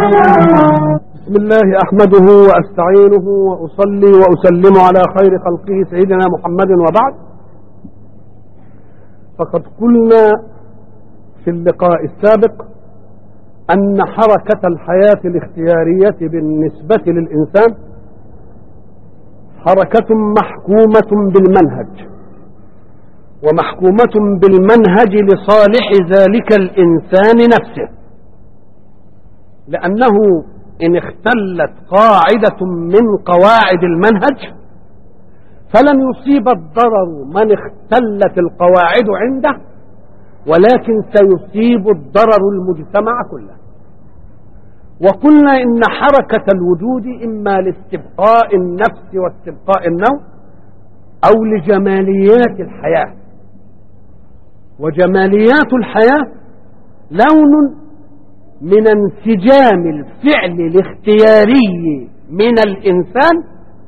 بسم الله أحمده وأستعينه وأصلي وأسلم على خير خلقه سيدنا محمد، وبعد. فقد قلنا في اللقاء السابق أن حركة الحياة الاختيارية بالنسبة للإنسان حركة محكومة بالمنهج، ومحكومة بالمنهج لصالح ذلك الإنسان نفسه، لأنه إن اختلت قاعدة من قواعد المنهج فلن يصيب الضرر من اختلت القواعد عنده، ولكن سيصيب الضرر المجتمع كله. وقلنا إن حركة الوجود إما لاستبقاء النفس واستبقاء النوع أو لجماليات الحياة، وجماليات الحياة لون من انسجام الفعل الاختياري من الإنسان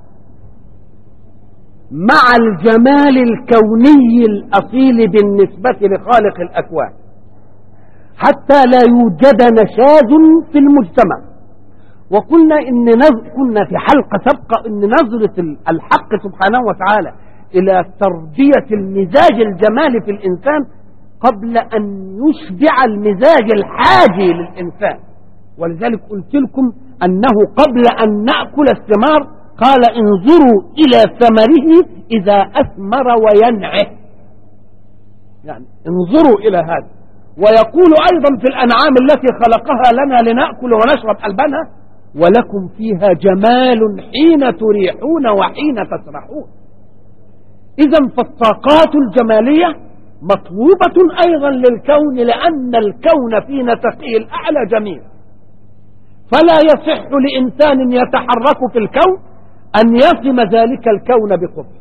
مع الجمال الكوني الأصيل بالنسبة لخالق الأكوان، حتى لا يوجد نشاز في المجتمع. وقلنا كنا في حلقة سابقة إن نظرة الحق سبحانه وتعالى إلى تربية المزاج الجمالي في الإنسان قبل أن يشبع المزاج الحاجي للإنسان. ولذلك قلت لكم أنه قبل أن نأكل الثمار قال انظروا إلى ثمره إذا أثمر وينعه، يعني انظروا إلى هذا. ويقول أيضا في الأنعام التي خلقها لنا لنأكل ونشرب ألبانها ولكم فيها جمال حين تريحون وحين تسرحون. إذن فالطاقات الجمالية مطلوبة أيضا للكون، لأن الكون في نسقه الأعلى جميل، فلا يصح لإنسان يتحرك في الكون أن يصم ذلك الكون بقبح.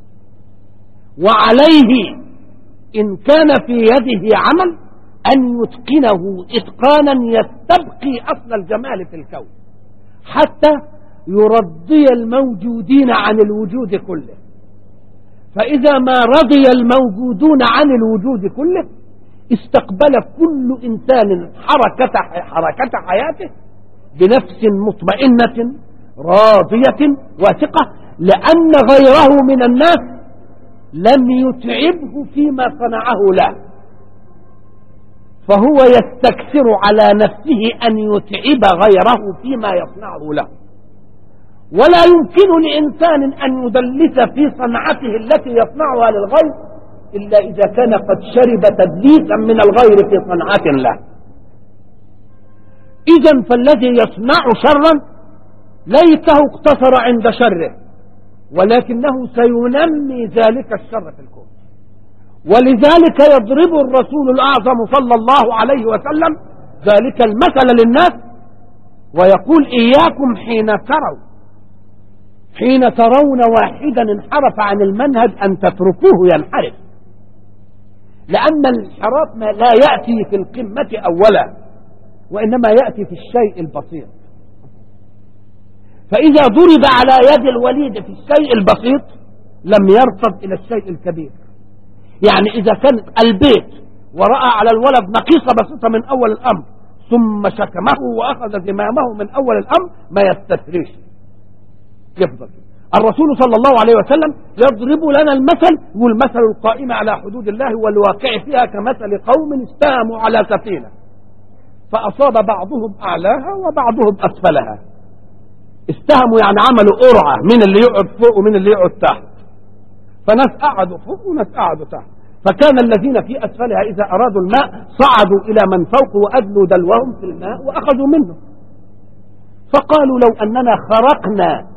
وعليه إن كان في يده عمل أن يتقنه إتقانا يستبقي أصل الجمال في الكون حتى يرضي الموجودين عن الوجود كله. فإذا ما رضي الموجودون عن الوجود كله استقبل كل إنسان حركة حياته بنفس مطمئنة راضية واثقة، لأن غيره من الناس لم يتعبه فيما صنعه له، فهو يستكثر على نفسه أن يتعب غيره فيما يصنعه له. ولا يمكن لإنسان أن يدلس في صنعته التي يصنعها للغير إلا إذا كان قد شرب تدليسا من الغير في صنعة له. إذن فالذي يصنع شرا ليته اقتصر عند شره، ولكنه سينمي ذلك الشر في الكون. ولذلك يضرب الرسول الأعظم صلى الله عليه وسلم ذلك المثل للناس ويقول إياكم حين ترون واحدا انحرف عن المنهج أن تتركوه ينحرف، لأن الانحراف لا يأتي في القمة أولا، وإنما يأتي في الشيء البسيط. فإذا ضرب على يد الوليد في الشيء البسيط لم يرتد إلى الشيء الكبير. يعني إذا كان البيت ورأى على الولد نقيصة بسيطة من أول الأمر ثم شكمه وأخذ زمامه من أول الأمر ما يستثريش، يفضل. الرسول صلى الله عليه وسلم يضرب لنا المثل، والمثل القائم على حدود الله والواقع فيها كمثل قوم استهموا على سفينة فأصاب بعضهم أعلاها وبعضهم أسفلها. استهموا يعني عملوا قرعة من اللي يقعد فوق ومن اللي يقعد تحت، فناس قعدوا فوق وناس قعدوا تحت، فكان الذين في أسفلها إذا أرادوا الماء صعدوا إلى من فوق وأدلوا دلوهم في الماء وأخذوا منه. فقالوا لو أننا خرقنا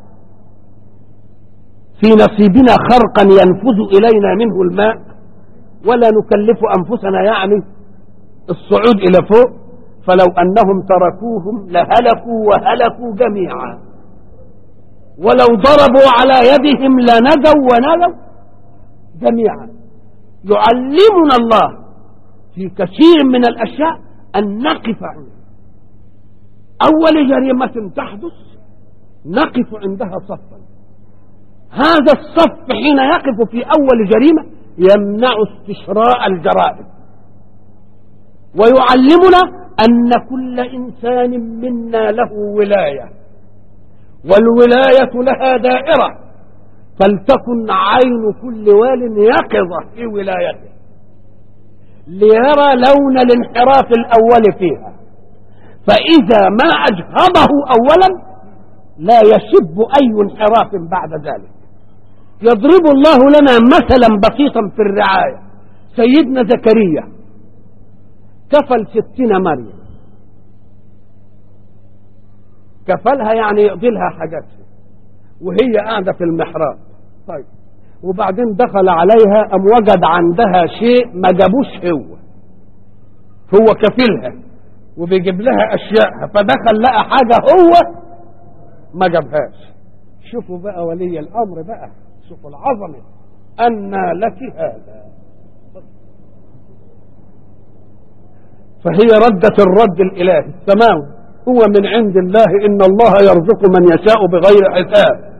في نصيبنا خرقا ينفذ إلينا منه الماء ولا نكلف أنفسنا يعني الصعود إلى فوق، فلو أنهم تركوهم لهلكوا وهلكوا جميعا، ولو ضربوا على يدهم لنجوا ونجوا جميعا. يعلمنا الله في كثير من الأشياء أن نقف عند أول جريمة تحدث نقف عندها صفا. هذا الصف حين يقف في أول جريمة يمنع استشراء الجرائم، ويعلمنا أن كل إنسان منا له ولاية، والولاية لها دائرة، فلتكن عين كل وال يقظة في ولايته ليرى لون الانحراف الأول فيها، فإذا ما أجهضه أولا لا يشب أي انحراف بعد ذلك. يضرب الله لنا مثلا بسيطا في الرعاية. سيدنا زكريا كفل 60 مريم، كفلها يعني يقضي لها حاجاتها وهي قاعدة في المحراب. طيب، وبعدين دخل عليها أم وجد عندها شيء ما جابوش، هو كفلها وبيجيب لها أشياءها، فدخل لقى حاجة هو ما جابهاش. شوفوا بقى ولي الأمر بقى، شوفوا العظمة. أنى لك هذا؟ فهي ردت الرد الإلهي السماوي، هو من عند الله، إن الله يرزق من يشاء بغير حساب.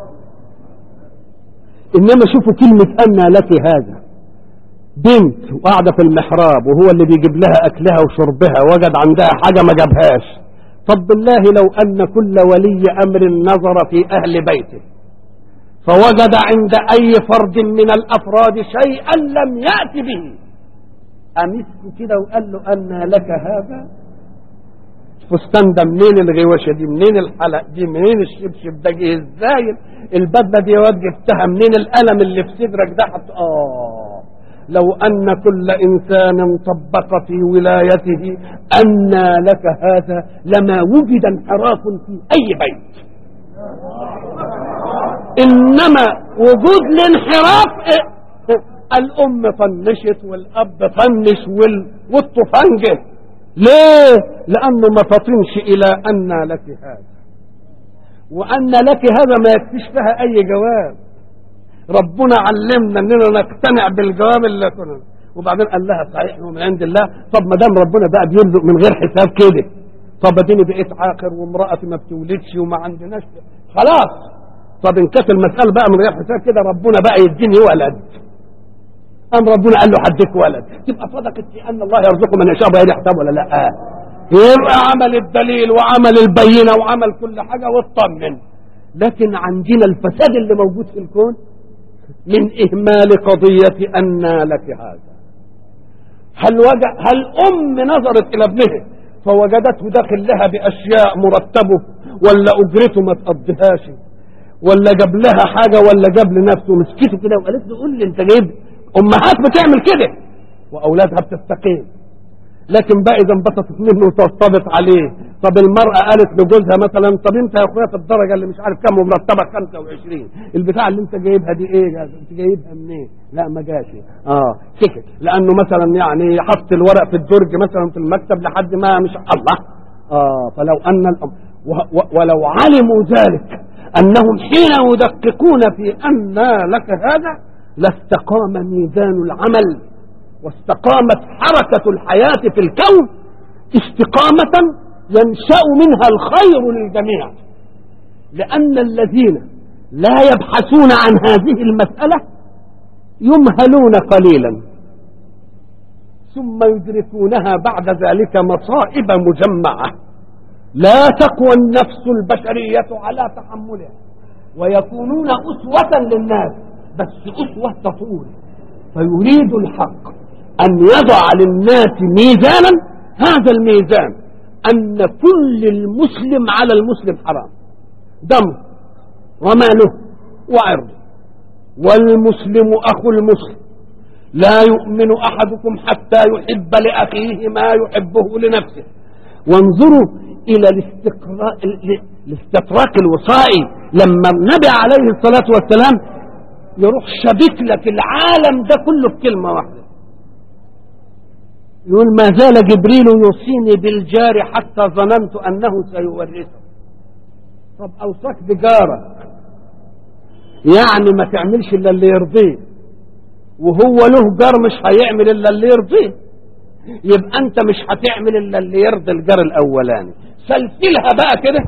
إنما شوفوا كلمة أنى لك هذا، بنت وقاعدة في المحراب وهو اللي بيجيب لها أكلها وشربها، وجد عندها حاجة ما جابهاش. طب بالله لو أن كل ولي أمر نظر في أهل بيته فوجد عند أي فرد من الأفراد شيئا لم يأت به، أمسك كده وقال له أنى لك هذا؟ فستان ده منين؟ الغواشة دي منين؟ الحلق دي منين؟ الشبشب ده جه ازاي؟ البدلة دي واد جبتها منين؟ القلم اللي في صدرك ده حط لو أن كل إنسان طبق في ولايته أنى لك هذا لما وجد انحراف في أي بيت. إنما وجود الانحراف الأم طنشت والأب طنش والطفنجة. ليه؟ لأنه ما فطنش إلى أنى لك هذا، وأنى لك هذا ما يكفيش فيها أي جواب. ربنا علمنا اننا نقتنع بالجواب اللي كنا، وبعدين قال لها صحيح من عند الله. طب ما دام ربنا بقى بيرزق من غير حساب كده، طب اديني بقيت عاقر وامرأتي ما بتولدش وما عندناش خلاص، طب ان كانت المسألة بقى من غير حساب كده ربنا بقى يديني ولد، قام ربنا قال له حدك ولد، تبقى صدقت في ان الله يرزق من يشاء بغير حساب ولا لا؟ يبقى عمل الدليل وعمل البينة وعمل كل حاجة واطمن. لكن عندنا الفساد اللي موجود في الكون من إهمال قضية أنى لك هذا. هل أم نظرت إلى ابنها فوجدته داخل لها بأشياء مرتبه ولا أجرته ما تقضيهاش ولا جاب لها حاجة ولا جاب لنفسه؟ مسكته كده وقالت له قول لي أنت جايب. أمهات بتعمل كده وأولادها بتستقيم، لكن بقى إذا انبسطت منه وترتبط عليه. طب المرأة قالت لجوزها مثلا طب انت يا اخويا في الدرجة اللي مش عارف كم ومرتبك 25، البتاع اللي انت جايبها دي ايه؟ انت جايبها منين؟ لا ما جاش. سكت، لانه مثلا يعني حط الورق في الدرج مثلا في المكتب لحد ما مش الله. فلو ان ولو علموا ذلك انهم حين يدققون في أنى لك هذا لاستقام ميزان العمل واستقامت حركة الحياة في الكون استقامة ينشأ منها الخير للجميع. لأن الذين لا يبحثون عن هذه المسألة يمهلون قليلا ثم يدركونها بعد ذلك مصائب مجمعة لا تقوى النفس البشرية على تحملها، ويكونون أسوة للناس، بس أسوة تطول. فيريد الحق أن يضع للناس ميزانا، هذا الميزان أن كل المسلم على المسلم حرام، دمه وماله وعرضه، والمسلم أخو المسلم، لا يؤمن أحدكم حتى يحب لأخيه ما يحبه لنفسه. وانظروا إلى الاستطراق الوصائي لما النبي عليه الصلاة والسلام يروح شبك لك العالم ده كله بكلمة واحدة، يقول ما زال جبريل يوصيني بالجار حتى ظننت أنه سيورثه. طب أوصاك بجارك يعني ما تعملش إلا اللي يرضيه، وهو له جار مش هيعمل إلا اللي يرضيه، يبقى أنت مش هتعمل إلا اللي يرضي الجار الأولاني. سلسلها بقى كده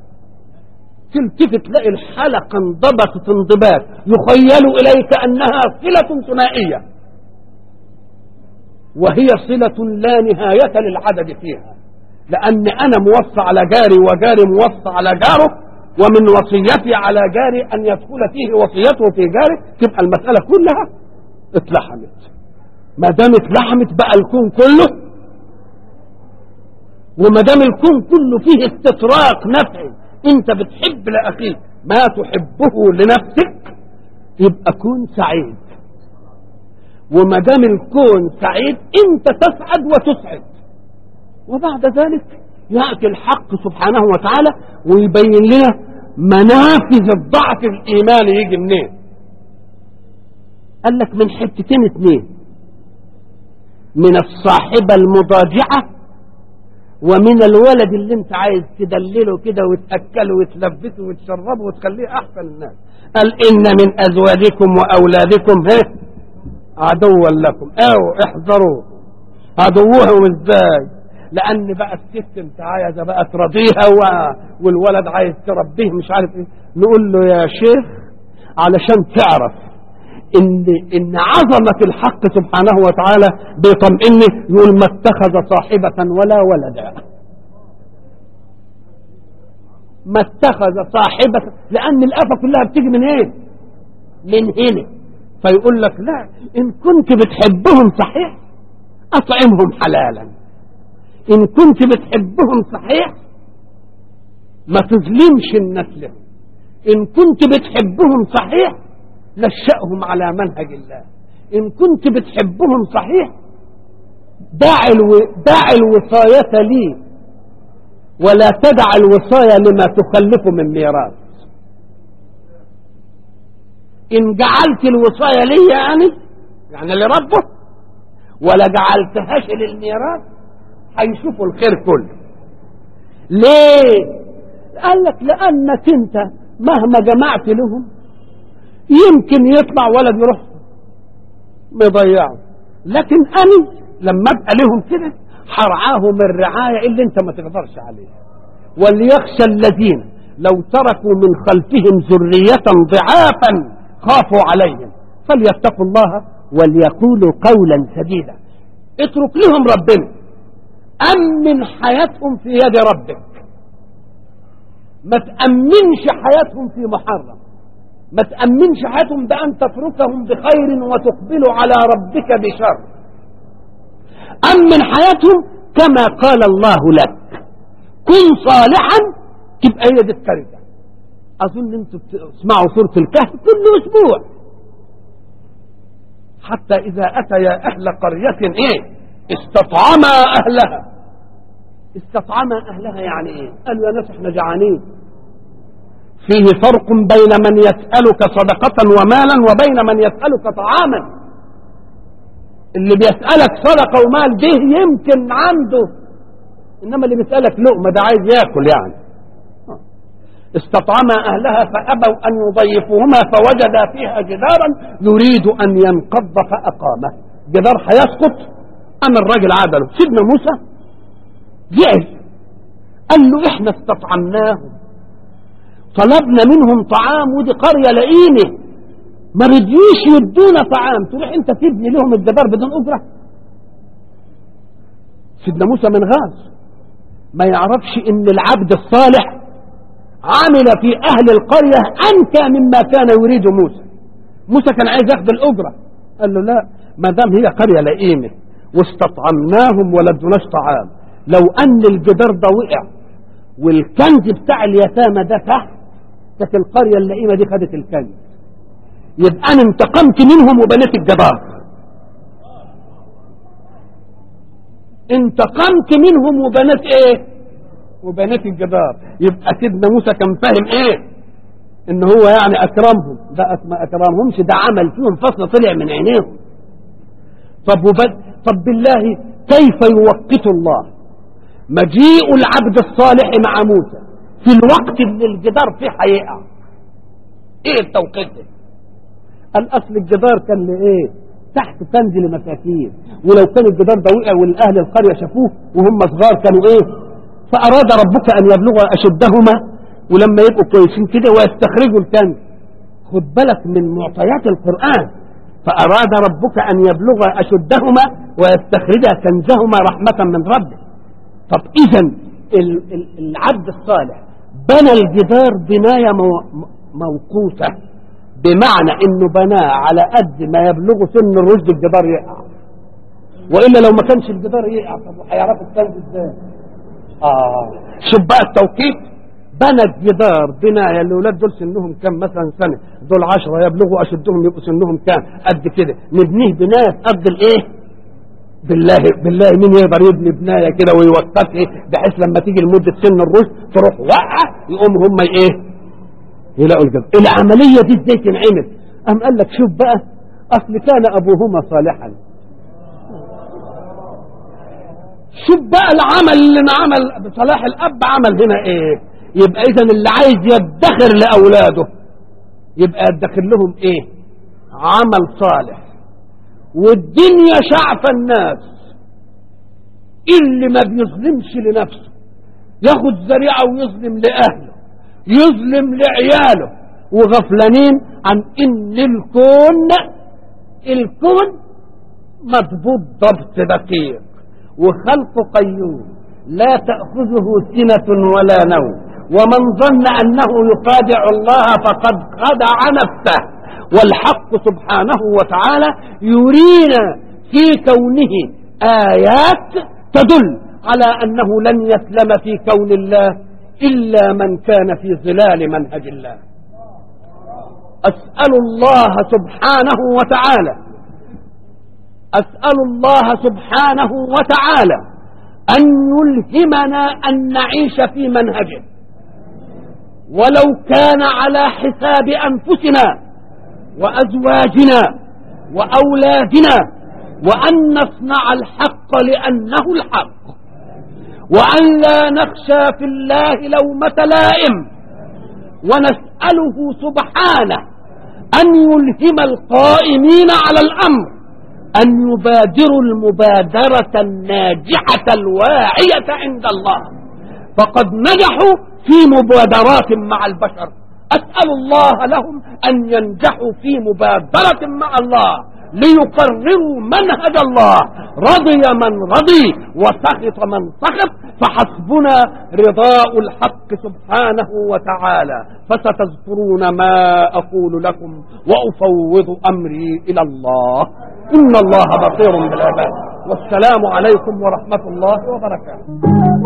تلتفت تلاقي الحلقة انضبطت انضباط يخيل إليك أنها صلة ثنائية، وهي صلة لا نهاية للعدد فيها. لأن أنا موصى على جاري وجاري موصى على جاره، ومن وصيتي على جاري أن يدخل فيه وصيته في جاره، تبقى المسألة كلها اتلحمت. ما دام اتلحمت بقى الكون كله، وما دام الكون كله فيه استطراق نفعي، انت بتحب لأخيك ما تحبه لنفسك، يبقى كون سعيد. وما دام الكون سعيد انت تسعد وتسعد. وبعد ذلك يأتي الحق سبحانه وتعالى ويبين لنا منافذ الضعف الإيماني يجي منين. قال لك من حتتين اتنين، من الصاحبة المضاجعة ومن الولد اللي انت عايز تدلله كده وتأكله وتلبسه وتشربه وتخليه أحسن الناس. قال إن من أزواجكم وأولادكم عدوا لكم أو احذروا. عدوهم ازاي؟ لأن بقى الست انت عايزة بقى ترضيها والولد عايز تربيه مش عارف ايه. نقول له يا شيخ علشان تعرف ان عظمة الحق سبحانه وتعالى بيطمئني، يقول ما اتخذ صاحبة ولا ولدا. ما اتخذ صاحبة، لأن الآفة كلها بتيجي من ايه؟ من هنا. فيقول لك لا، إن كنت بتحبهم صحيح أطعمهم حلالا، إن كنت بتحبهم صحيح ما تظلمش الناس لهم، إن كنت بتحبهم صحيح نشأهم على منهج الله، إن كنت بتحبهم صحيح دع الوصاية لي ولا تدع الوصاية لما تخلف من ميراث. إن جعلت الوصاية لي يعني لربه ولا جعلتهاش للميراث هيشوفوا الخير كله. ليه؟ قال لك لأنك انت مهما جمعت لهم يمكن يطلع ولد يروح مضيعه، لكن أنا لما أبقى لهم كده هرعاهم الرعاية اللي انت ما تقدرش عليها. وليخشى الذين لو تركوا من خلفهم ذرية ضعافا خافوا عليهم فليتقوا الله وليقولوا قولا سديدا. اترك لهم ربنا، أمن حياتهم في يد ربك، ما تأمنش حياتهم في محرم، ما تأمنش حياتهم بأن تتركهم بخير وتقبلوا على ربك بشر. أمن حياتهم كما قال الله لك، كن صالحا تبقى هي دي التربية. أظن أنتم تسمعوا سورة الكهف كل أسبوع، حتى إذا أتيا أهل قرية استطعما أهلها. استطعما أهلها يعني إيه؟ قالوا يا ناس احنا جعانين. فيه فرق بين من يسألك صدقة ومالا وبين من يسألك طعاما. اللي بيسألك صدقة ومال ده يمكن عنده، إنما اللي بيسألك لقمة ده عايز يأكل يعني. استطعما أهلها فأبوا أن يضيفوهما فوجدا فيها جدارا يريد أن ينقض فأقامه. جدار هيسقط، أما الراجل عدله. سيدنا موسى جعل قال له احنا استطعمناهم، طلبنا منهم طعام ودي قرية لئيمة ما رضيوش يدونا طعام، تروح انت تبني لهم الجدار بدون أجرة؟ سيدنا موسى من غاز ما يعرفش ان العبد الصالح عمل في أهل القرية أنكى مما كان يريد موسى. موسى كان عايز ياخد الأجرة، قال له لا، ما دام هي قرية لئيمة واستطعمناهم ولا ادوناش طعام، لو أن الجدار ده وقع والكنز بتاع اليتامى ده تحت كانت القرية اللئيمة دي خدت الكنز، يبقى أنا انتقمت منهم وبنيت الجدار. انتقمت منهم وبنيت ايه؟ وبنات الجدار. يبقى سيدنا موسى كان فاهم ايه؟ ان هو يعني اكرمهم. ده ما اكرمهمش، ده عمل فيهم فصل طلع من عينيهم. طب بالله كيف يوقت الله مجيء العبد الصالح مع موسى في الوقت اللي الجدار فيه هيقع؟ ايه التوقيت ده؟ الاصل الجدار كان لايه؟ تحت كنز لمساكين، ولو كان الجدار ده وقع والاهل القريه شافوه وهم صغار كانوا ايه؟ فأراد ربك أن يبلغ أشدهما، ولما يبقوا كويسين كده ويستخرجوا الكنز. خد بالك من معطيات القرآن. فأراد ربك أن يبلغ أشدهما ويستخرج كنزهما رحمة من ربه. طب إذا العبد الصالح بنى الجدار بناية موقوتة، بمعنى إنه بناه على قد ما يبلغ سن الرشد الجدار يقع، وإلا لو ما كانش الجدار يقع طب هيعرفوا الكنز إزاي؟ شوف بقى التوقيت، بنى الجدار بناية. الأولاد دول سنهم كام مثلا سنة؟ دول 10 يبلغوا أشدهم يبقوا سنهم كام؟ قد كده. نبنيه بناية قد الإيه؟ بالله مين يقدر يبني بناية كده ويوقفها بحيث لما تيجي لمدة سن الرشد تروح وقع يقوم هم ايه يلاقوا الجدار. العملية دي ازاي تنعمل؟ قام قال لك شوف بقى، اصل كان ابوهما صالحا. شوف بقى العمل اللي عمل بصلاح الاب عمل هنا ايه؟ يبقى اذا اللي عايز يدخر لاولاده يبقى يدخر لهم ايه؟ عمل صالح. والدنيا شعف الناس اللي ما بيظلمش لنفسه، ياخد ذريعه ويظلم لاهله يظلم لعياله، وغفلانين عن ان الكون مضبوط ضبط دقيق وخلق قيوم لا تأخذه سنة ولا نوم، ومن ظن أنه يخادع الله فقد خدع نفسه. والحق سبحانه وتعالى يرينا في كونه آيات تدل على أنه لن يسلم في كون الله إلا من كان في ظلال منهج الله. أسأل الله سبحانه وتعالى أن يلهمنا أن نعيش في منهجه، ولو كان على حساب أنفسنا وأزواجنا وأولادنا، وأن نصنع الحق لأنه الحق، وأن لا نخشى في الله لومة لائم، ونسأله سبحانه أن يلهم القائمين على الأمر أن يبادروا المبادرة الناجحة الواعية عند الله، فقد نجحوا في مبادرات مع البشر. أسأل الله لهم أن ينجحوا في مبادرة مع الله ليقرروا منهج الله، رضي من رضي وسخط من سخط، فحسبنا رضاء الحق سبحانه وتعالى. فستذكرون ما أقول لكم وأفوض أمري إلى الله، إن الله بصير بالعباد. والسلام عليكم ورحمة الله وبركاته.